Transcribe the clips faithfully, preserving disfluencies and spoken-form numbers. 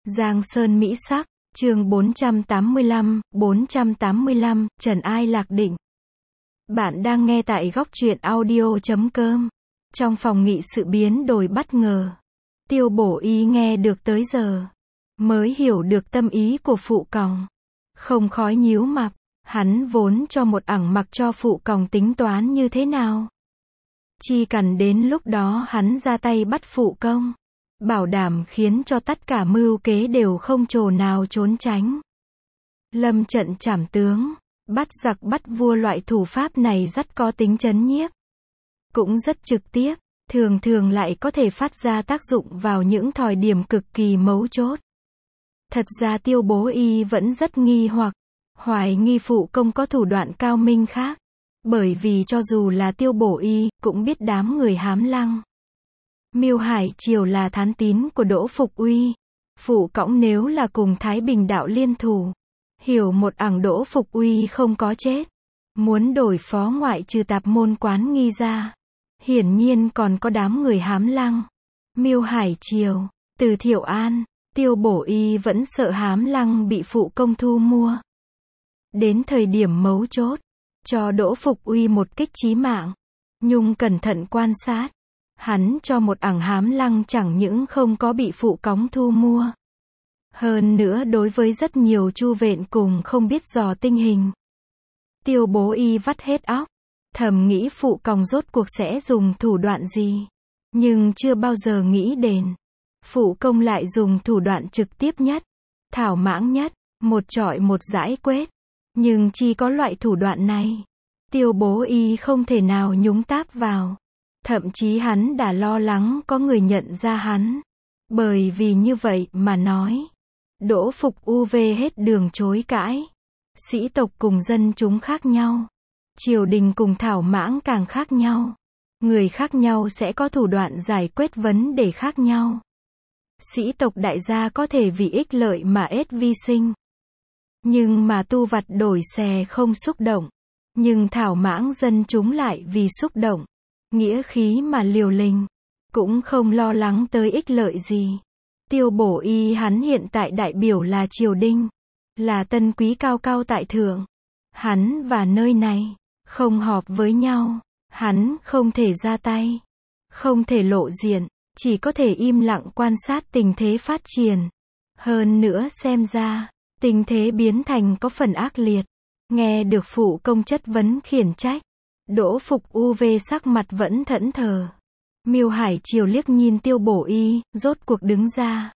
Giang Sơn Mỹ Sắc, chương bốn trăm tám mươi lăm, bốn trăm tám mươi lăm, Trần Ai Lạc Định. Bạn đang nghe tại góc truyện audio chấm com. Trong phòng nghị sự biến đổi bất ngờ. Tiêu Bổ Y nghe được tới giờ, mới hiểu được tâm ý của Phụ Còng. Không khói nhíu mày, hắn vốn cho một ẳng mặc cho Phụ Còng tính toán như thế nào. Chỉ cần đến lúc đó hắn ra tay bắt Phụ Công, bảo đảm khiến cho tất cả mưu kế đều không chỗ nào trốn tránh. Lâm trận trảm tướng, bắt giặc bắt vua loại thủ pháp này rất có tính chấn nhiếp. Cũng rất trực tiếp, thường thường lại có thể phát ra tác dụng vào những thời điểm cực kỳ mấu chốt. Thật ra Tiêu Bố Y vẫn rất nghi hoặc, hoài nghi Phụ Công có thủ đoạn cao minh khác. Bởi vì cho dù là Tiêu Bổ Y, cũng biết đám người hám lăng. Mưu Hải Triều là thán tín của Đỗ Phục Uy. Phụ Cõng nếu là cùng Thái Bình đạo liên thủ, hiểu một ẳng Đỗ Phục Uy không có chết, muốn đổi phó ngoại trừ tạp môn quán nghi ra, hiển nhiên còn có đám người hám lăng. Mưu Hải Triều, từ Thiệu An, Tiêu Bổ Y vẫn sợ hám lăng bị Phụ Công thu mua. Đến thời điểm mấu chốt, cho Đỗ Phục Uy một kích chí mạng. Nhung cẩn thận quan sát, hắn cho một ẳng hám lăng chẳng những không có bị Phụ Cóng thu mua. Hơn nữa đối với rất nhiều chu vện cùng không biết dò tình hình. Tiêu Bố Y vắt hết óc, thầm nghĩ Phụ Còng rốt cuộc sẽ dùng thủ đoạn gì. Nhưng chưa bao giờ nghĩ đến Phụ Công lại dùng thủ đoạn trực tiếp nhất, thảo mãng nhất, một trọi một giải quyết. Nhưng chỉ có loại thủ đoạn này, Tiêu Bố Y không thể nào nhúng táp vào. Thậm chí hắn đã lo lắng có người nhận ra hắn. Bởi vì như vậy mà nói, Đỗ Phục u vê hết đường chối cãi. Sĩ tộc cùng dân chúng khác nhau, triều đình cùng thảo mãng càng khác nhau. Người khác nhau sẽ có thủ đoạn giải quyết vấn đề khác nhau. Sĩ tộc đại gia có thể vì ích lợi mà ết vi sinh. Nhưng mà tu vặt đổi xè không xúc động. Nhưng thảo mãng dân chúng lại vì xúc động, nghĩa khí mà liều lĩnh, cũng không lo lắng tới ích lợi gì. Tiêu Bổ Y hắn hiện tại đại biểu là triều đình, là tân quý cao cao tại thượng. Hắn và nơi này không họp với nhau, hắn không thể ra tay, không thể lộ diện, chỉ có thể im lặng quan sát tình thế phát triển. Hơn nữa xem ra, tình thế biến thành có phần ác liệt. Nghe được Phụ Công chất vấn khiển trách, Đỗ Phục u vê sắc mặt vẫn thẫn thờ. Mưu Hải Triều liếc nhìn Tiêu Bổ Y, rốt cuộc đứng ra,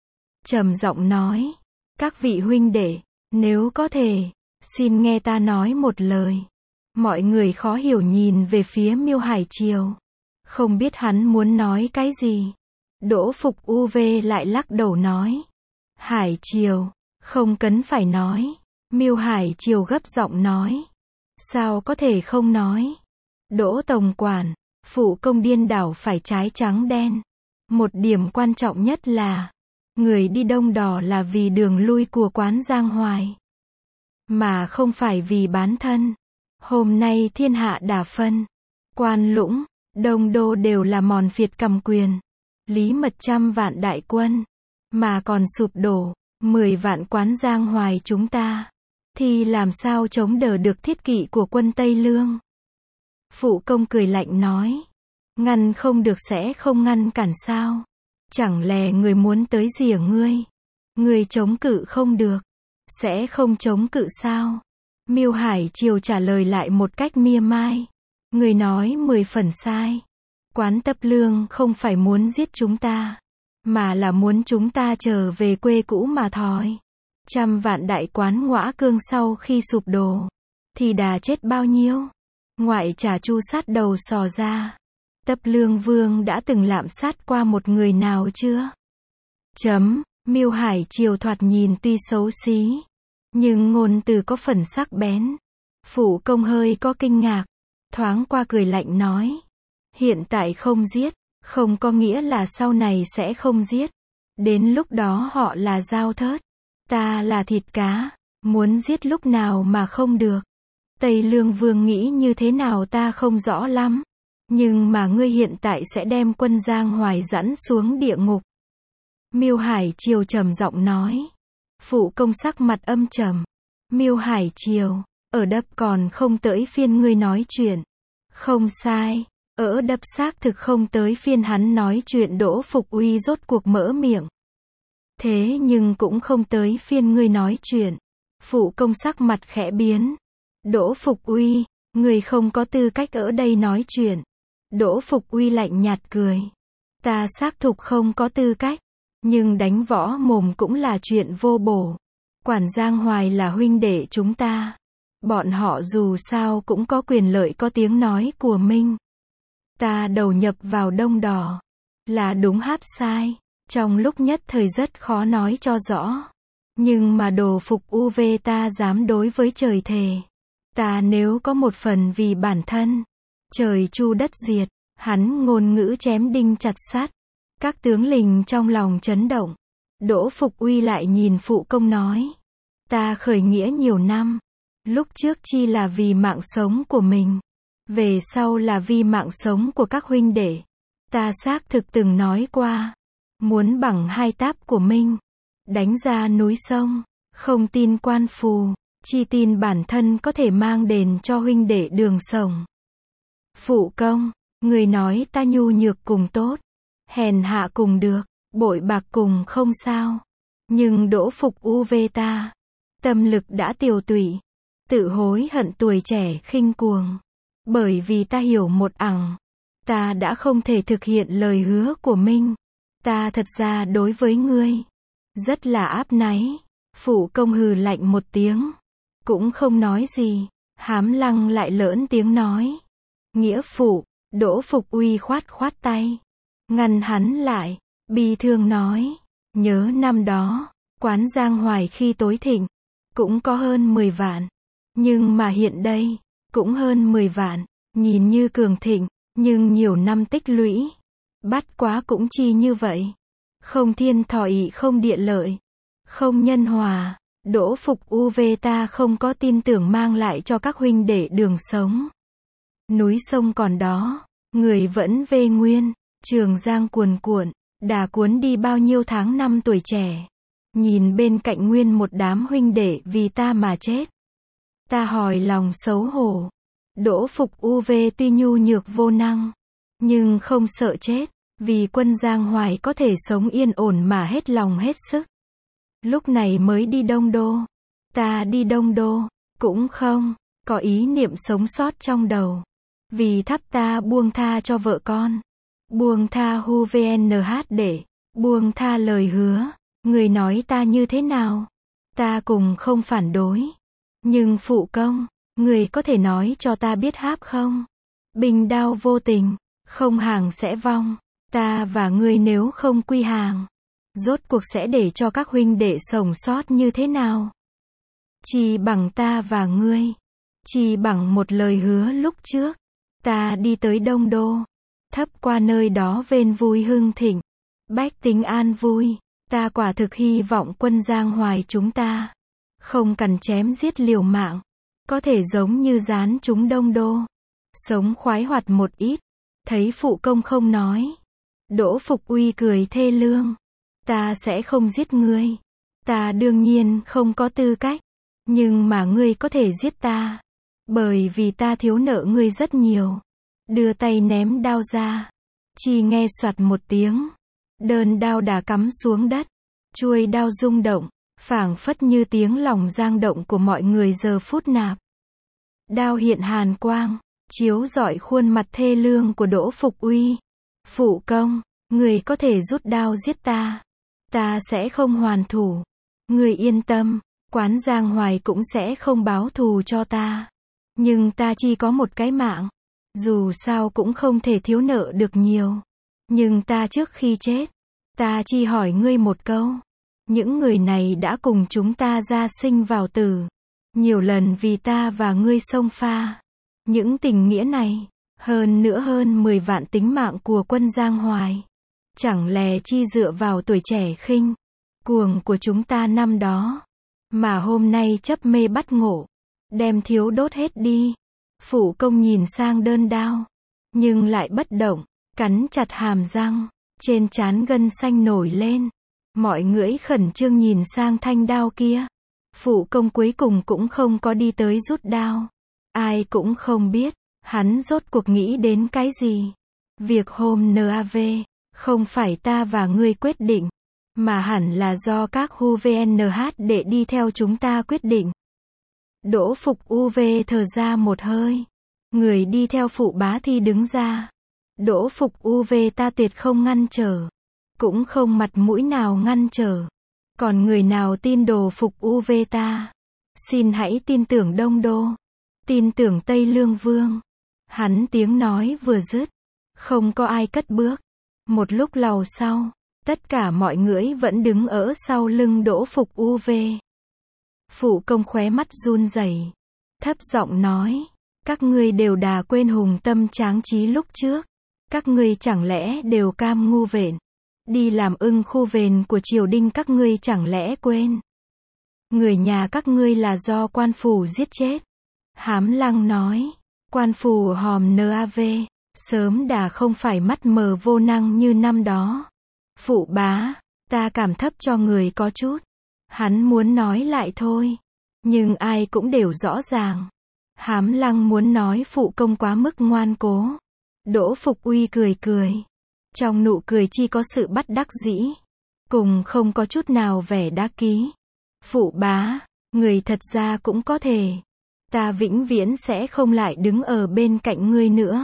trầm giọng nói: các vị huynh đệ, nếu có thể, xin nghe ta nói một lời. Mọi người khó hiểu nhìn về phía Mưu Hải Triều, không biết hắn muốn nói cái gì. Đỗ Phục u vê lại lắc đầu nói: Hải Triều, không cần phải nói. Mưu Hải Triều gấp giọng nói: sao có thể không nói. Đỗ Tổng Quản, Phụ Công điên đảo phải trái trắng đen. Một điểm quan trọng nhất là, người đi Đông Đỏ là vì đường lui của quán Giang Hoài, mà không phải vì bán thân. Hôm nay thiên hạ đả phân, Quan Lũng, Đông Đô đều là mòn phiệt cầm quyền. Lý Mật trăm vạn đại quân, mà còn sụp đổ mười vạn quán Giang Hoài chúng ta, thì làm sao chống đỡ được thiết kỵ của quân Tây Lương. Phụ Công cười lạnh nói: ngăn không được sẽ không ngăn cản sao? Chẳng lẽ người muốn tới rỉa ngươi? Ngươi chống cự không được, sẽ không chống cự sao? Mưu Hải Triều trả lời lại một cách mia mai: người nói mười phần sai. Quán Tập Lương không phải muốn giết chúng ta, mà là muốn chúng ta trở về quê cũ mà thôi. Trăm vạn đại quán Ngõa Cương sau khi sụp đổ, thì đã chết bao nhiêu? Ngoại trả chu sát đầu sò ra, Tập Lương Vương đã từng lạm sát qua một người nào chưa? Chấm. Mưu Hải Triều thoạt nhìn tuy xấu xí, nhưng ngôn từ có phần sắc bén. Phụ Công hơi có kinh ngạc, thoáng qua cười lạnh nói: hiện tại không giết, không có nghĩa là sau này sẽ không giết. Đến lúc đó họ là dao thớt, ta là thịt cá, muốn giết lúc nào mà không được. Tây Lương Vương nghĩ như thế nào ta không rõ lắm, nhưng mà ngươi hiện tại sẽ đem quân Giang Hoài dẫn xuống địa ngục. Miêu Hải Triều trầm giọng nói. Phụ công sắc mặt âm trầm. Miêu Hải Triều, ở đập còn không tới phiên ngươi nói chuyện. Không sai, ở đập xác thực không tới phiên hắn nói chuyện. Đỗ Phục Uy rốt cuộc mở miệng. Thế nhưng cũng không tới phiên ngươi nói chuyện. Phụ công sắc mặt khẽ biến. Đỗ Phục Uy, ngươi không có tư cách ở đây nói chuyện. Đỗ Phục Uy lạnh nhạt cười. Ta xác thực không có tư cách. Nhưng đánh võ mồm cũng là chuyện vô bổ. Quản Giang Hoài là huynh đệ chúng ta. Bọn họ dù sao cũng có quyền lợi có tiếng nói của mình. Ta đầu nhập vào Đông Đỏ. Là đúng háp sai. Trong lúc nhất thời rất khó nói cho rõ. Nhưng mà Đồ Phục u vê ta dám đối với trời thề. Ta nếu có một phần vì bản thân. Trời chu đất diệt. Hắn ngôn ngữ chém đinh chặt sắt. Các tướng lình trong lòng chấn động. Đỗ Phục Uy lại nhìn phụ công nói. Ta khởi nghĩa nhiều năm. Lúc trước chi là vì mạng sống của mình. Về sau là vì mạng sống của các huynh đệ. Ta xác thực từng nói qua. Muốn bằng hai táp của mình. Đánh ra núi sông. Không tin quan phù. Chi tin bản thân có thể mang đền cho huynh đệ đường sống. Phụ công, người nói ta nhu nhược cùng tốt. Hèn hạ cùng được. Bội bạc cùng không sao. Nhưng Đỗ Phục u vê ta. Tâm lực đã tiều tụy. Tự hối hận tuổi trẻ khinh cuồng. Bởi vì ta hiểu một ẳng. Ta đã không thể thực hiện lời hứa của mình. Ta thật ra đối với ngươi. Rất là áp náy. Phụ công hừ lạnh một tiếng. Cũng không nói gì. Hám Lăng lại lỡn tiếng nói. Nghĩa phụ. Đỗ Phục Uy khoát khoát tay. Ngăn hắn lại. Bi thương nói. Nhớ năm đó. Quán Giang Hoài khi tối thịnh. Cũng có hơn mười vạn. Nhưng mà hiện đây. Cũng hơn mười vạn. Nhìn như cường thịnh. Nhưng nhiều năm tích lũy. Bắt quá cũng chi như vậy. Không thiên thọ ỷ không địa lợi. Không nhân hòa. Đỗ Phục u vê ta không có tin tưởng mang lại cho các huynh đệ đường sống. Núi sông còn đó. Người vẫn vê nguyên. Trường Giang cuồn cuộn. Đã cuốn đi bao nhiêu tháng năm tuổi trẻ. Nhìn bên cạnh nguyên một đám huynh đệ vì ta mà chết. Ta hỏi lòng xấu hổ. Đỗ Phục u vê tuy nhu nhược vô năng. Nhưng không sợ chết. Vì quân Giang Hoài có thể sống yên ổn mà hết lòng hết sức. Lúc này mới đi Đông Đô. Ta đi Đông Đô. Cũng không có ý niệm sống sót trong đầu. Vì thắp ta buông tha cho vợ con. Buông tha hu vê en hát để. Buông tha lời hứa. Người nói ta như thế nào? Ta cùng không phản đối. Nhưng phụ công. Người có thể nói cho ta biết háp không? Bình đao vô tình. Không hàng sẽ vong. Ta và ngươi nếu không quy hàng. Rốt cuộc sẽ để cho các huynh đệ sống sót như thế nào? Chỉ bằng ta và ngươi. Chỉ bằng một lời hứa lúc trước. Ta đi tới Đông Đô. Thấp qua nơi đó vên vui hưng thịnh. Bách tính an vui. Ta quả thực hy vọng quân Giang Hoài chúng ta. Không cần chém giết liều mạng. Có thể giống như gián chúng Đông Đô. Sống khoái hoạt một ít. Thấy phụ công không nói. Đỗ Phục Uy cười thê lương. Ta sẽ không giết ngươi. Ta đương nhiên không có tư cách. Nhưng mà ngươi có thể giết ta. Bởi vì ta thiếu nợ ngươi rất nhiều. Đưa tay ném đao ra. Chỉ nghe soạt một tiếng. Đơn đao đã cắm xuống đất. Chuôi đao rung động. Phảng phất như tiếng lòng giang động của mọi người giờ phút nạp. Đao hiện hàn quang. Chiếu rọi khuôn mặt thê lương của Đỗ Phục Uy. Phụ công. Người có thể rút đao giết ta. Ta sẽ không hoàn thủ. Người yên tâm. Quán Giang Hoài cũng sẽ không báo thù cho ta. Nhưng ta chỉ có một cái mạng. Dù sao cũng không thể thiếu nợ được nhiều. Nhưng ta trước khi chết. Ta chỉ hỏi ngươi một câu. Những người này đã cùng chúng ta ra sinh vào tử. Nhiều lần vì ta và ngươi xông pha. Những tình nghĩa này. Hơn nữa hơn mười vạn tính mạng của quân Giang Hoài. Chẳng lẽ chi dựa vào tuổi trẻ khinh cuồng của chúng ta năm đó. Mà hôm nay chấp mê bắt ngộ. Đem thiếu đốt hết đi. Phụ công nhìn sang đơn đao. Nhưng lại bất động. Cắn chặt hàm răng. Trên trán gân xanh nổi lên. Mọi người khẩn trương nhìn sang thanh đao kia. Phụ công cuối cùng cũng không có đi tới rút đao. Ai cũng không biết, hắn rốt cuộc nghĩ đến cái gì. Việc hôm nav, không phải ta và ngươi quyết định, mà hẳn là do các u vê en hát để đi theo chúng ta quyết định. Đỗ Phục u vê thở ra một hơi. Người đi theo Phụ Bá Thi đứng ra. Đỗ Phục u vê ta tuyệt không ngăn trở. Cũng không mặt mũi nào ngăn trở. Còn người nào tin đồ Phục u vê ta? Xin hãy tin tưởng Đông Đô. Tin tưởng Tây Lương Vương. Hắn tiếng nói vừa dứt. Không có ai cất bước. Một lúc lâu sau, tất cả mọi người vẫn đứng ở sau lưng Đỗ Phục u vê. Phụ công khóe mắt run rẩy, thấp giọng nói, các ngươi đều đã quên hùng tâm tráng trí lúc trước. Các ngươi chẳng lẽ đều cam ngu vện, đi làm ưng khu vền của triều đình, các ngươi chẳng lẽ quên. Người nhà các ngươi là do quan phủ giết chết. Hám Lăng nói, quan phủ hòm nav, sớm đã không phải mắt mờ vô năng như năm đó. Phụ bá, ta cảm thấp cho người có chút. Hắn muốn nói lại thôi, nhưng ai cũng đều rõ ràng. Hám Lăng muốn nói phụ công quá mức ngoan cố. Đỗ Phục Uy cười cười. Trong nụ cười chi có sự bất đắc dĩ, cùng không có chút nào vẻ đa ký. Phụ bá, người thật ra cũng có thể. Ta vĩnh viễn sẽ không lại đứng ở bên cạnh ngươi nữa.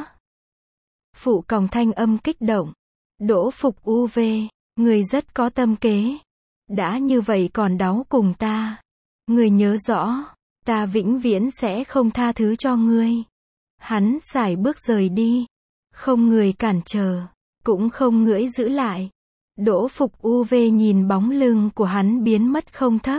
Phụ còng thanh âm kích động. Đỗ Phục u vê, người rất có tâm kế. Đã như vậy còn đáo cùng ta. Người nhớ rõ, ta vĩnh viễn sẽ không tha thứ cho ngươi. Hắn sải bước rời đi. Không người cản trở, cũng không ngưỡi giữ lại. Đỗ Phục u vê nhìn bóng lưng của hắn biến mất không thấp.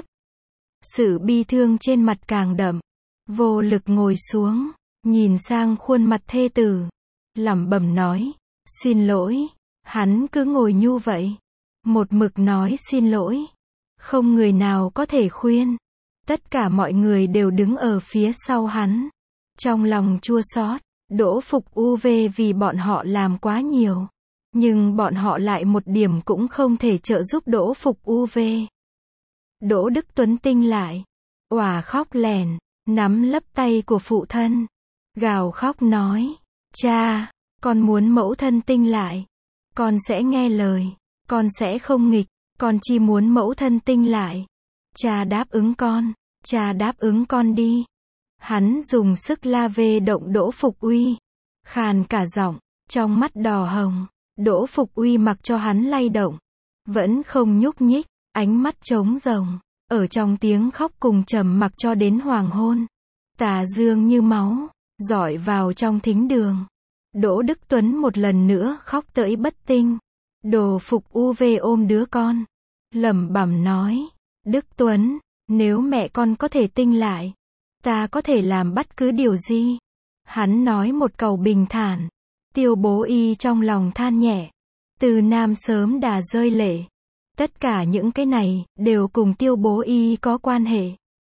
Sự bi thương trên mặt càng đậm. Vô lực ngồi xuống, nhìn sang khuôn mặt thê tử. Lẩm bẩm nói, xin lỗi. Hắn cứ ngồi nhu vậy. Một mực nói xin lỗi. Không người nào có thể khuyên. Tất cả mọi người đều đứng ở phía sau hắn. Trong lòng chua xót, Đỗ Phục u vê vì bọn họ làm quá nhiều. Nhưng bọn họ lại một điểm cũng không thể trợ giúp Đỗ Phục u vê. Đỗ Đức Tuấn tinh lại. Òa khóc lèn, nắm lấp tay của phụ thân. Gào khóc nói, cha, con muốn mẫu thân tinh lại. Con sẽ nghe lời, con sẽ không nghịch, con chỉ muốn mẫu thân tinh lại. Cha đáp ứng con, cha đáp ứng con đi. Hắn dùng sức la vê động Đỗ Phục Uy, khàn cả giọng, trong mắt đỏ hồng. Đỗ Phục Uy mặc cho hắn lay động, vẫn không nhúc nhích, ánh mắt trống rỗng, ở trong tiếng khóc cùng trầm mặc cho đến hoàng hôn. Tà dương như máu, dọi vào trong thính đường. Đỗ Đức Tuấn một lần nữa khóc tới bất tinh. Đồ Phục u vê ôm đứa con, lẩm bẩm nói, Đức Tuấn, nếu mẹ con có thể tinh lại, ta có thể làm bất cứ điều gì. Hắn nói một câu bình thản. Tiêu Bố Y trong lòng than nhẹ. Từ Nam sớm đã rơi lệ. Tất cả những cái này đều cùng Tiêu Bố Y có quan hệ.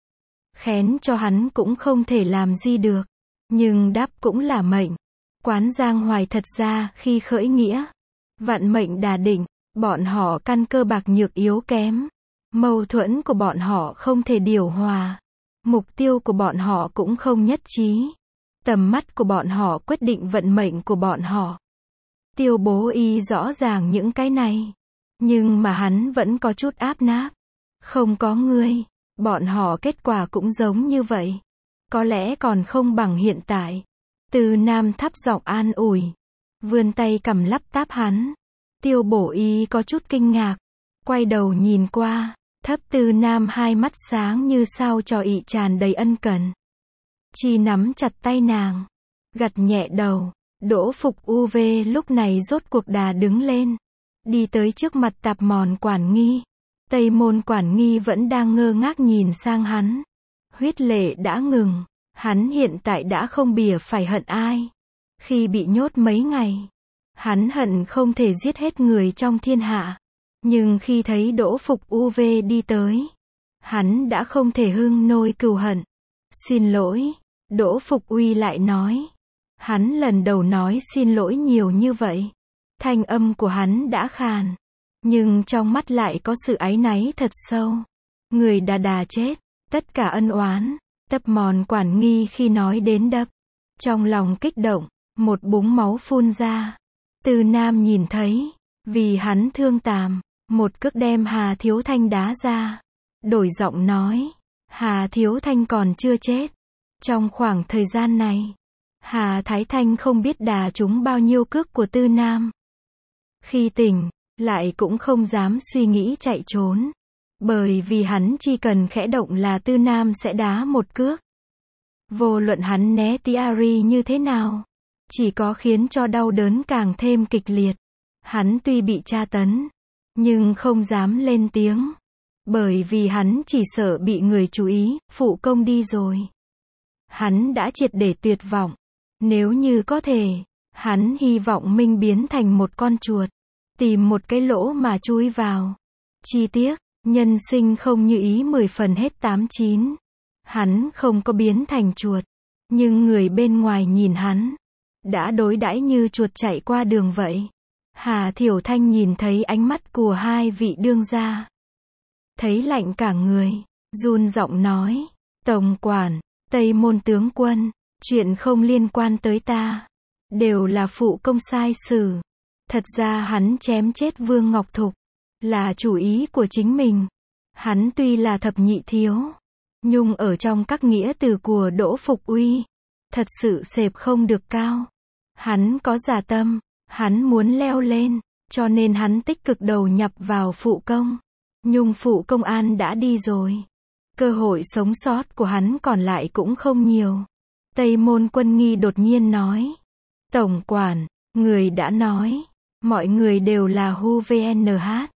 Khén cho hắn cũng không thể làm gì được. Nhưng đáp cũng là mệnh. Quán Giang Hoài thật ra khi khởi nghĩa, vận mệnh đà định, bọn họ căn cơ bạc nhược yếu kém. Mâu thuẫn của bọn họ không thể điều hòa. Mục tiêu của bọn họ cũng không nhất trí. Tầm mắt của bọn họ quyết định vận mệnh của bọn họ. Tiêu Bố Y rõ ràng những cái này. Nhưng mà hắn vẫn có chút áp náp. Không có ngươi, bọn họ kết quả cũng giống như vậy. Có lẽ còn không bằng hiện tại. Từ Nam thấp giọng an ủi. Vươn tay cầm lắp táp hắn. Tiêu Bố Y có chút kinh ngạc. Quay đầu nhìn qua. Thấp Từ Nam hai mắt sáng như sao cho ị tràn đầy ân cần. Chi nắm chặt tay nàng. Gật nhẹ đầu. Đỗ Phục u vê lúc này rốt cuộc đà đứng lên. Đi tới trước mặt Tạp Mòn quản nghi. Tây Môn quản nghi vẫn đang ngơ ngác nhìn sang hắn. Huyết lệ đã ngừng. Hắn hiện tại đã không bìa phải hận ai. Khi bị nhốt mấy ngày, hắn hận không thể giết hết người trong thiên hạ. Nhưng khi thấy Đỗ Phục u vê đi tới, hắn đã không thể hưng nôi cừu hận. Xin lỗi, Đỗ Phục Uy lại nói. Hắn lần đầu nói xin lỗi nhiều như vậy. Thanh âm của hắn đã khàn. nhưng trong mắt lại có sự áy náy thật sâu. Người đà đà chết, tất cả ân oán, Tập Mòn Quản Nghi khi nói đến Đập, trong lòng kích động, một búng máu phun ra. Từ Nam nhìn thấy, vì hắn thương Tàm, một cước đem Hà Thiếu Thanh đá ra, đổi giọng nói, Hà Thiếu Thanh còn chưa chết. Trong khoảng thời gian này, Hà Thái Thanh không biết đà trúng bao nhiêu cước của Tư Nam. Khi tỉnh, lại cũng không dám suy nghĩ chạy trốn, bởi vì hắn chỉ cần khẽ động là Tư Nam sẽ đá một cước. Vô luận hắn né tiari như thế nào, chỉ có khiến cho đau đớn càng thêm kịch liệt. Hắn tuy bị tra tấn, nhưng không dám lên tiếng, bởi vì hắn chỉ sợ bị người chú ý, phụ công đi rồi. Hắn đã triệt để tuyệt vọng. Nếu như có thể, hắn hy vọng mình biến thành một con chuột, tìm một cái lỗ mà chui vào. Chi tiếc, nhân sinh không như ý mười phần hết tám chín. Hắn không có biến thành chuột, nhưng người bên ngoài nhìn hắn, đã đối đãi như chuột chạy qua đường vậy. Hà Thiểu Thanh nhìn thấy ánh mắt của hai vị đương gia, thấy lạnh cả người, run giọng nói, Tổng quản, Tây Môn tướng quân, chuyện không liên quan tới ta, đều là phụ công sai xử. Thật ra hắn chém chết Vương Ngọc Thục, là chủ ý của chính mình. Hắn tuy là thập nhị thiếu, nhưng ở trong các nghĩa từ của Đỗ Phục Uy, thật sự xếp không được cao. Hắn có giả tâm, hắn muốn leo lên, cho nên hắn tích cực đầu nhập vào phụ công. Nhưng phụ công an đã đi rồi, cơ hội sống sót của hắn còn lại cũng không nhiều. Tây Môn Quân Nghi đột nhiên nói, Tổng quản, người đã nói, mọi người đều là hu vnh.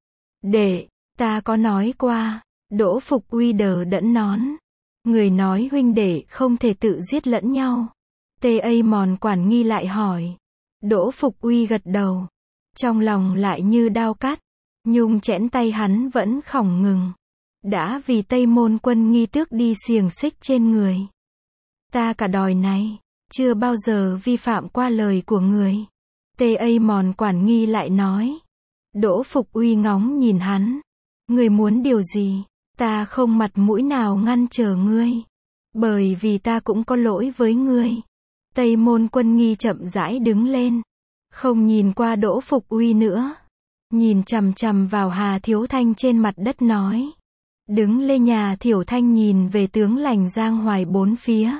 Để, ta có nói qua. Đỗ Phục Uy đờ đẫn nón. Người nói huynh đệ không thể tự giết lẫn nhau. Tây Môn Quản Nghi lại hỏi. Đỗ Phục Uy gật đầu. Trong lòng lại như đao cắt. Nhung chẽn tay hắn vẫn khỏng ngừng. Đã vì Tây Môn Quân Nghi tước đi xiềng xích trên người. Ta cả đời này, chưa bao giờ vi phạm qua lời của người. Tây Môn Quản Nghi lại nói. Đỗ Phục Uy ngóng nhìn hắn. Người muốn điều gì, ta không mặt mũi nào ngăn trở ngươi. Bởi vì ta cũng có lỗi với ngươi. Tây Môn Quân Nghi chậm rãi đứng lên. Không nhìn qua Đỗ Phục Uy nữa. Nhìn chằm chằm vào Hà Thiếu Thanh trên mặt đất nói. Đứng lên. Nhà Thiểu Thanh nhìn về tướng lành Giang Hoài bốn phía.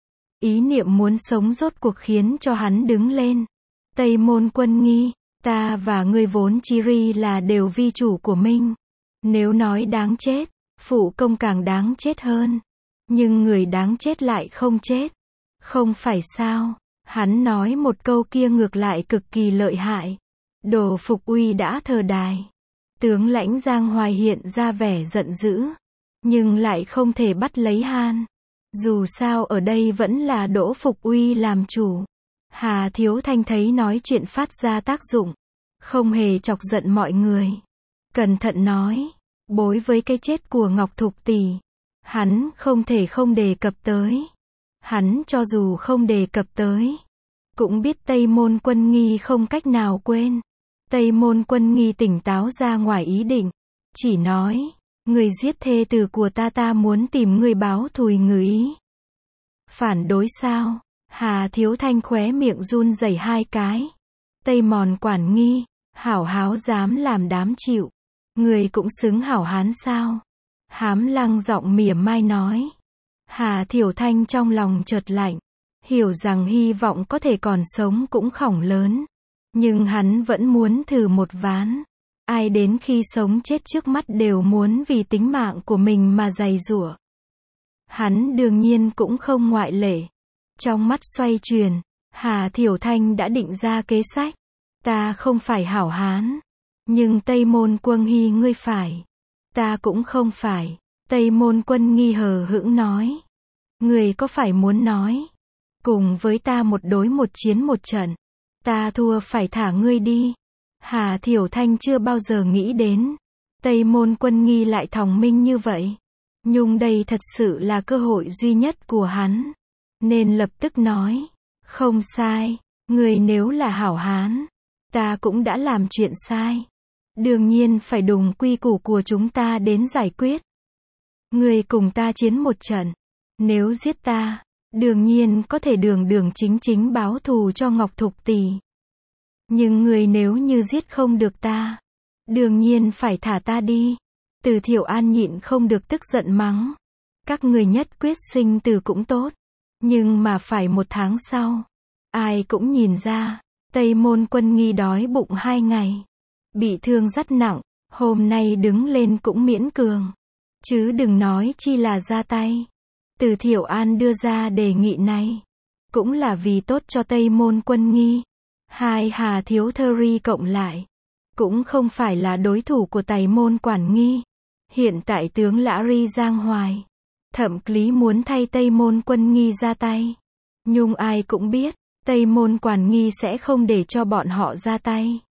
Ý niệm muốn sống rốt cuộc khiến cho hắn đứng lên. Tây Môn Quân Nghi, ta và ngươi vốn chi ri là đều vi chủ của mình. Nếu nói đáng chết, phụ công càng đáng chết hơn. Nhưng người đáng chết lại không chết. Không phải sao? Hắn nói một câu kia ngược lại cực kỳ lợi hại. Đồ Phục Uy đã thờ đài. Tướng lãnh Giang Hoài hiện ra vẻ giận dữ, nhưng lại không thể bắt lấy han. Dù sao ở đây vẫn là Đỗ Phục Uy làm chủ. Hà Thiếu Thanh thấy nói chuyện phát ra tác dụng, không hề chọc giận mọi người. Cẩn thận nói, bối với cái chết của Ngọc Thục tỷ, hắn không thể không đề cập tới. Hắn cho dù không đề cập tới, cũng biết Tây Môn Quân Nghi không cách nào quên. Tây Môn Quân Nghi tỉnh táo ra ngoài ý định, chỉ nói, người giết thê tử của ta, ta muốn tìm người báo thù người ý. Phản đối sao? Hà Thiếu Thanh khóe miệng run rẩy hai cái. Tây Môn Quản Nghi, hảo háo dám làm đám chịu. Người cũng xứng hảo hán sao? Hám Lăng giọng mỉa mai nói. Hà Thiểu Thanh trong lòng chợt lạnh, hiểu rằng hy vọng có thể còn sống cũng khổng lớn. Nhưng hắn vẫn muốn thử một ván. Ai đến khi sống chết trước mắt đều muốn vì tính mạng của mình mà giày giụa. Hắn đương nhiên cũng không ngoại lệ. Trong mắt xoay chuyển, Hà Thiểu Thanh đã định ra kế sách. Ta không phải hảo hán, nhưng Tây Môn Quân Nghi ngươi phải. Ta cũng không phải. Tây Môn Quân Nghi hờ hững nói. Ngươi có phải muốn nói, cùng với ta một đối một chiến một trận, ta thua phải thả ngươi đi? Hà Thiểu Thanh chưa bao giờ nghĩ đến Tây Môn Quân Nghi lại thòng minh như vậy. Nhưng đây thật sự là cơ hội duy nhất của hắn, nên lập tức nói, không sai, người nếu là hảo hán, ta cũng đã làm chuyện sai. đương nhiên phải đùng quy củ của chúng ta đến giải quyết. Ngươi cùng ta chiến một trận. Nếu giết ta, đương nhiên có thể đường đường chính chính báo thù cho Ngọc Thục tỷ. Nhưng ngươi nếu như giết không được ta, đương nhiên phải thả ta đi. Từ Thiệu An nhịn không được tức giận mắng. Các ngươi nhất quyết sinh tử cũng tốt. Nhưng mà phải một tháng sau. Ai cũng nhìn ra, Tây Môn Quân Nghi đói bụng hai ngày. Bị thương rất nặng, hôm nay đứng lên cũng miễn cường. Chứ đừng nói chi là ra tay. Từ Thiệu An đưa ra đề nghị này. Cũng là vì tốt cho Tây Môn Quân Nghi. Hai Hà Thiếu Thơ ri cộng lại. Cũng không phải là đối thủ của Tây Môn Quản Nghi. Hiện tại tướng Lã Ri Giang Hoài. Thậm chí muốn thay Tây Môn Quân Nghi ra tay. Nhưng ai cũng biết, Tây Môn Quản Nghi sẽ không để cho bọn họ ra tay.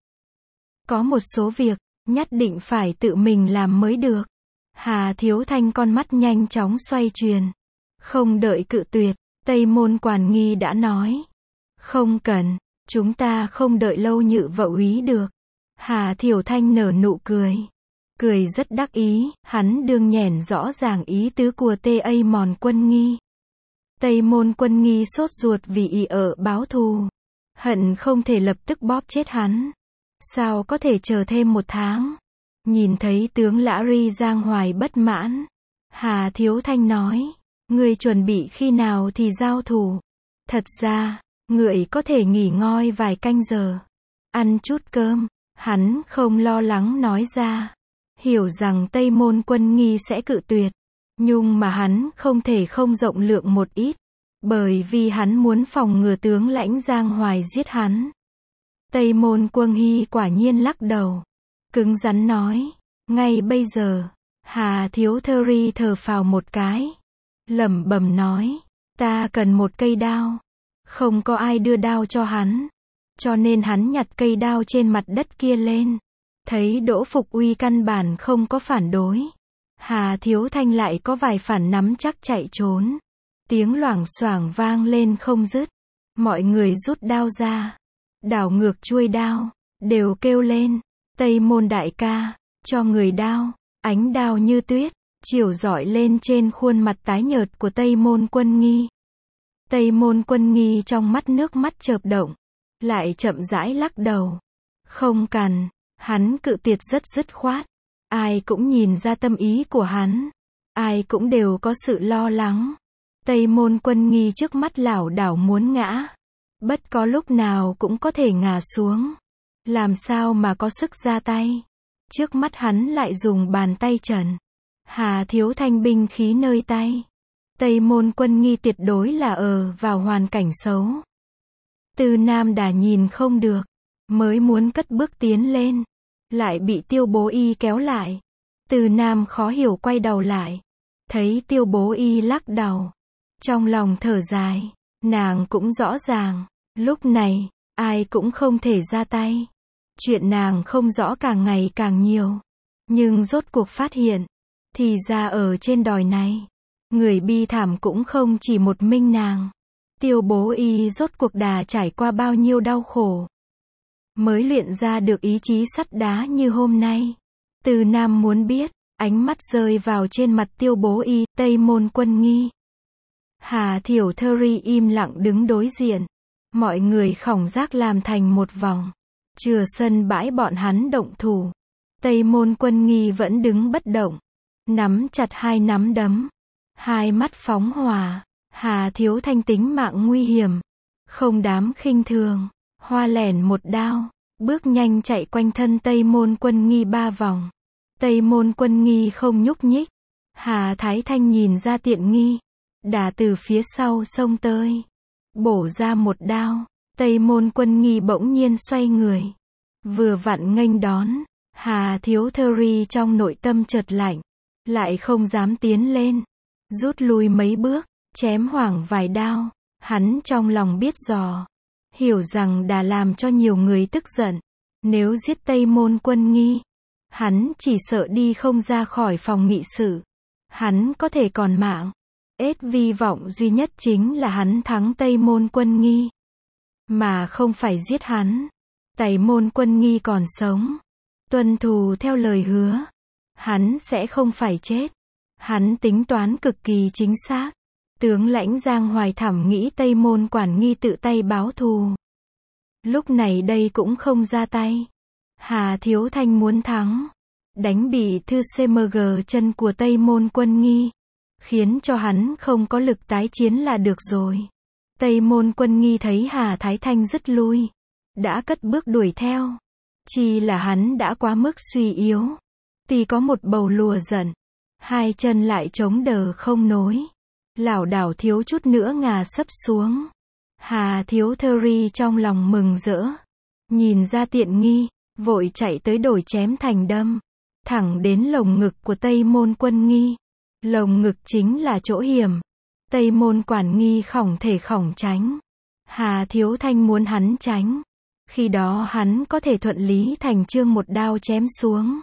Có một số việc, nhất định phải tự mình làm mới được. Hà Thiếu Thanh con mắt nhanh chóng xoay chuyển. Không đợi cự tuyệt, Tây Môn Quản Nghi đã nói. Không cần, chúng ta không đợi lâu Nhự vợ úy được. Hà Thiếu Thanh nở nụ cười. Cười rất đắc ý, hắn đương nhẻn rõ ràng ý tứ của Tây Môn Quân Nghi. Tây Môn Quân Nghi sốt ruột vì y ở báo thù. Hận không thể lập tức bóp chết hắn. Sao có thể chờ thêm một tháng? Nhìn thấy tướng Lã Ri Giang Hoài bất mãn. Hà Thiếu Thanh nói. Người chuẩn bị khi nào thì giao thủ. Thật ra, người có thể nghỉ ngơi vài canh giờ. Ăn chút cơm. Hắn không lo lắng nói ra. Hiểu rằng Tây Môn Quân Nghi sẽ cự tuyệt. Nhưng mà hắn không thể không rộng lượng một ít. Bởi vì hắn muốn phòng ngừa tướng lãnh Giang Hoài giết hắn. Tây Môn Quân Nghi quả nhiên lắc đầu. Cứng rắn nói. Ngay bây giờ, Hà Thiếu Thơ ri thở phào một cái. Lẩm bẩm nói. Ta cần một cây đao. Không có ai đưa đao cho hắn. Cho nên hắn nhặt cây đao trên mặt đất kia lên. Thấy Đỗ Phục Uy căn bản không có phản đối. Hà Thiếu Thanh lại có vài phản nắm chắc chạy trốn. Tiếng loảng xoảng vang lên không dứt. Mọi người rút đao ra. Đảo ngược chuôi đao. Đều kêu lên. Tây Môn đại ca, cho người đao. Ánh đao như tuyết. Chiếu rọi lên trên khuôn mặt tái nhợt của Tây Môn Quân Nghi. Tây Môn Quân Nghi trong mắt nước mắt chợp động. Lại chậm rãi lắc đầu. Không cần. Hắn cự tuyệt rất dứt khoát. Ai cũng nhìn ra tâm ý của hắn. Ai cũng đều có sự lo lắng. Tây Môn Quân Nghi trước mắt lảo đảo muốn ngã. Bất có lúc nào cũng có thể ngã xuống. Làm sao mà có sức ra tay. Trước mắt hắn lại dùng bàn tay trần. Hà Thiếu Thanh binh khí nơi tay. Tây Môn Quân Nghi tuyệt đối là ở vào hoàn cảnh xấu. Từ Nam đã nhìn không được. Mới muốn cất bước tiến lên. Lại bị Tiêu Bố Y kéo lại. Từ Nam khó hiểu quay đầu lại. Thấy Tiêu Bố Y lắc đầu. Trong lòng thở dài. Nàng cũng rõ ràng. Lúc này, ai cũng không thể ra tay. Chuyện nàng không rõ càng ngày càng nhiều. Nhưng rốt cuộc phát hiện. Thì ra ở trên đồi này. Người bi thảm cũng không chỉ một mình nàng. Tiêu Bố Y rốt cuộc đã trải qua bao nhiêu đau khổ. Mới luyện ra được ý chí sắt đá như hôm nay. Từ Nam muốn biết. Ánh mắt rơi vào trên mặt Tiêu Bố Y, Tây Môn Quân Nghi. Hà Thiểu Thơ ri im lặng đứng đối diện. Mọi người khổng giác làm thành một vòng. Chừa sân bãi bọn hắn động thủ. Tây Môn Quân Nghi vẫn đứng bất động. Nắm chặt hai nắm đấm. Hai mắt phóng hỏa. Hà Thiếu Thanh tính mạng nguy hiểm. Không dám khinh thường. Hoa lẻn một đao. Bước nhanh chạy quanh thân Tây Môn Quân Nghi ba vòng. Tây Môn Quân Nghi không nhúc nhích. Hà Thái Thanh nhìn ra tiện nghi. Đã từ phía sau xông tới. Bổ ra một đao. Tây Môn Quân Nghi bỗng nhiên xoay người. Vừa vặn nghênh đón. Hà Thiếu Thơ ri trong nội tâm chợt lạnh. Lại không dám tiến lên. Rút lui mấy bước. Chém hoảng vài đao. Hắn trong lòng biết dò. Hiểu rằng đã làm cho nhiều người tức giận. Nếu giết Tây Môn Quân Nghi. Hắn chỉ sợ đi không ra khỏi phòng nghị sự. Hắn có thể còn mạng. Ết vi vọng duy nhất chính là hắn thắng Tây Môn Quân Nghi. Mà không phải giết hắn. Tây Môn Quân Nghi còn sống. tuân thủ theo lời hứa. Hắn sẽ không phải chết. Hắn tính toán cực kỳ chính xác. Tướng lãnh Giang Hoài thẩm nghĩ Tây Môn Quản Nghi tự tay báo thù. Lúc này đây cũng không ra tay. Hà Thiếu Thanh muốn thắng. Đánh bị thư xê em giê chân của Tây Môn Quân Nghi. Khiến cho hắn không có lực tái chiến là được rồi. Tây Môn Quân Nghi thấy Hà Thái Thanh dứt lui. Đã cất bước đuổi theo. Chỉ là hắn đã quá mức suy yếu. Thì có một bầu lùa giận. Hai chân lại chống đỡ không nối. Lảo đảo thiếu chút nữa ngã sấp xuống. Hà Thiếu Thơ trong lòng mừng rỡ. Nhìn ra tiện nghi, vội chạy tới đổi chém thành đâm. Thẳng đến lồng ngực của Tây Môn Quân Nghi. Lồng ngực chính là chỗ hiểm. Tây Môn Quản Nghi khổng thể khổng tránh. Hà Thiếu Thanh muốn hắn tránh. Khi đó hắn có thể thuận lý thành chương một đao chém xuống.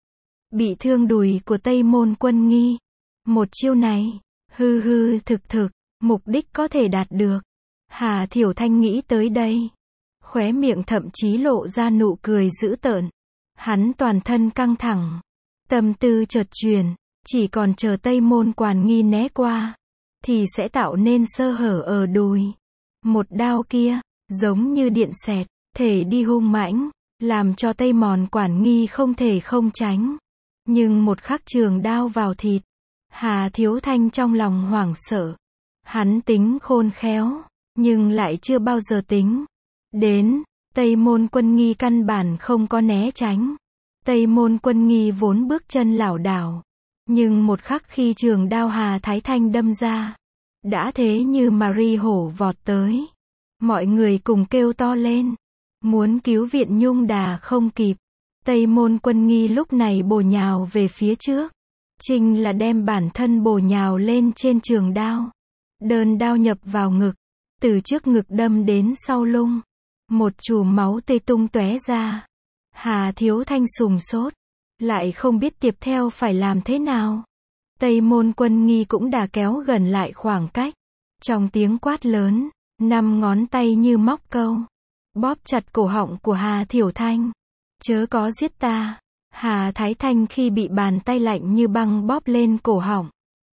Bị thương đùi của Tây Môn Quân Nghi. Một chiêu này, hư hư thực thực, mục đích có thể đạt được. Hà Thiểu Thanh nghĩ tới đây. Khóe miệng thậm chí lộ ra nụ cười dữ tợn. Hắn toàn thân căng thẳng. Tâm tư chợt chuyển. Chỉ còn chờ Tây Môn Quản Nghi né qua. Thì sẽ tạo nên sơ hở ở đùi. Một đao kia, giống như điện xẹt. Thể đi hung mãnh. Làm cho Tây Môn Quản Nghi không thể không tránh. Nhưng một khắc trường đao vào thịt. Hà Thiếu Thanh trong lòng hoảng sợ. Hắn tính khôn khéo. Nhưng lại chưa bao giờ tính. Đến, Tây Môn Quân Nghi căn bản không có né tránh. Tây Môn Quân Nghi vốn bước chân lảo đảo. Nhưng một khắc khi trường đao Hà Thái Thanh đâm ra. Đã thế như Marie hổ vọt tới. Mọi người cùng kêu to lên. Muốn cứu viện nhung đà không kịp. Tây Môn Quân Nghi lúc này bổ nhào về phía trước. Chính là đem bản thân bổ nhào lên trên trường đao. Đơn đao nhập vào ngực. Từ trước ngực đâm đến sau lưng. Một chùm máu tươi tung tóe ra. Hà Thiếu Thanh sùng sốt. Lại không biết tiếp theo phải làm thế nào. Tây Môn Quân Nghi cũng đã kéo gần lại khoảng cách. Trong tiếng quát lớn. Năm ngón tay như móc câu. Bóp chặt cổ họng của Hà Thiểu Thanh. Chớ có giết ta. Hà Thái Thanh khi bị bàn tay lạnh như băng bóp lên cổ họng.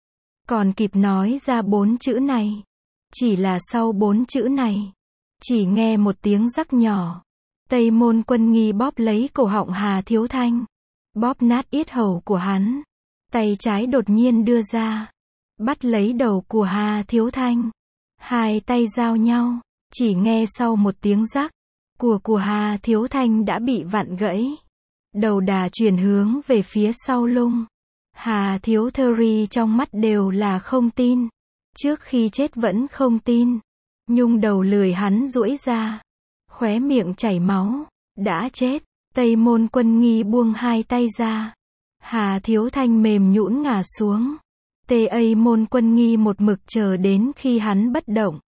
Còn kịp nói ra bốn chữ này. Chỉ là sau bốn chữ này. Chỉ nghe một tiếng rắc nhỏ. Tây Môn Quân Nghi bóp lấy cổ họng Hà Thiếu Thanh. Bóp nát yết hầu của hắn. Tay trái đột nhiên đưa ra. Bắt lấy đầu của Hà Thiếu Thanh. Hai tay giao nhau. Chỉ nghe sau một tiếng rắc. Của của Hà Thiếu Thanh đã bị vặn gãy. Đầu đà chuyển hướng về phía sau lưng. Hà Thiếu Thơ trong mắt đều là không tin. Trước khi chết vẫn không tin. Nhung đầu lười hắn duỗi ra. Khóe miệng chảy máu. Đã chết. Tây Môn Quân Nghi buông hai tay ra. Hà Thiếu Thanh mềm nhũn ngả xuống. Tây Môn Quân Nghi một mực chờ đến khi hắn bất động.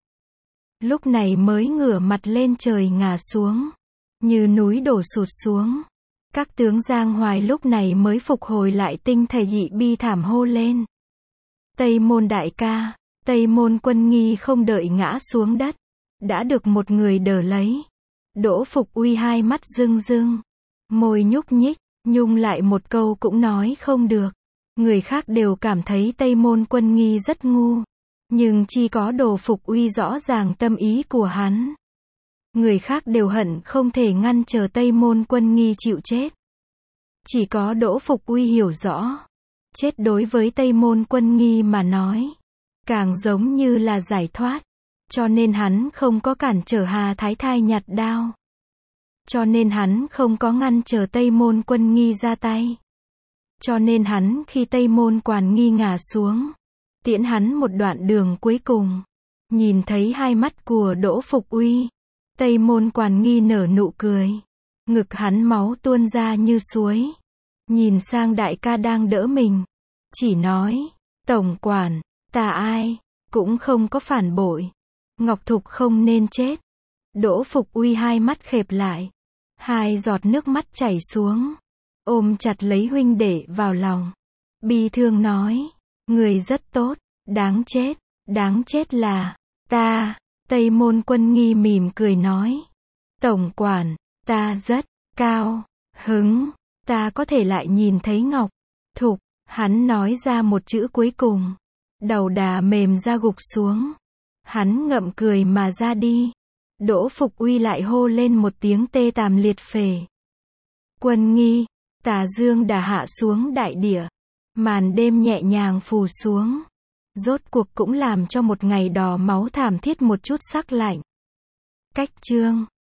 Lúc này mới ngửa mặt lên trời ngả xuống. Như núi đổ sụt xuống. Các tướng Giang Hoài lúc này mới phục hồi lại tinh thần dị bi thảm hô lên. Tây Môn đại ca. Tây Môn Quân Nghi không đợi ngã xuống đất. Đã được một người đỡ lấy. Đỗ Phục Uy hai mắt rưng rưng. Môi nhúc nhích. Nhung lại một câu cũng nói không được. Người khác đều cảm thấy Tây Môn Quân Nghi rất ngu. Nhưng chỉ có Đỗ Phục Uy rõ ràng tâm ý của hắn. Người khác đều hận không thể ngăn chờ Tây Môn Quân Nghi chịu chết. Chỉ có Đỗ Phục Uy hiểu rõ. Chết đối với Tây Môn Quân Nghi mà nói. Càng giống như là giải thoát. Cho nên hắn không có cản trở Hà Thái Thai nhặt đao. Cho nên hắn không có ngăn chờ Tây Môn Quân Nghi ra tay. Cho nên hắn khi Tây Môn Quản Nghi ngả xuống. Tiễn hắn một đoạn đường cuối cùng. Nhìn thấy hai mắt của Đỗ Phục Uy. Tây Môn Quản Nghi nở nụ cười. Ngực hắn máu tuôn ra như suối. Nhìn sang đại ca đang đỡ mình. Chỉ nói. Tổng quản. Ta ai. Cũng không có phản bội. Ngọc Thục không nên chết. Đỗ Phục Uy hai mắt khép lại. Hai giọt nước mắt chảy xuống. Ôm chặt lấy huynh đệ vào lòng. Bi thương nói. Người rất tốt. Đáng chết. Đáng chết là. Ta. Tây Môn Quân Nghi mỉm cười nói. Tổng quản. Ta rất. Cao. Hứng. Ta có thể lại nhìn thấy Ngọc Thục. Hắn nói ra một chữ cuối cùng. Đầu đà mềm ra gục xuống. Hắn ngậm cười mà ra đi. Đỗ Phục Uy lại hô lên một tiếng tê tàm liệt phề. Quân nghi. Tà dương đã hạ xuống đại địa. Màn đêm nhẹ nhàng phù xuống. Rốt cuộc cũng làm cho một ngày đỏ máu thảm thiết một chút sắc lạnh. Cách chương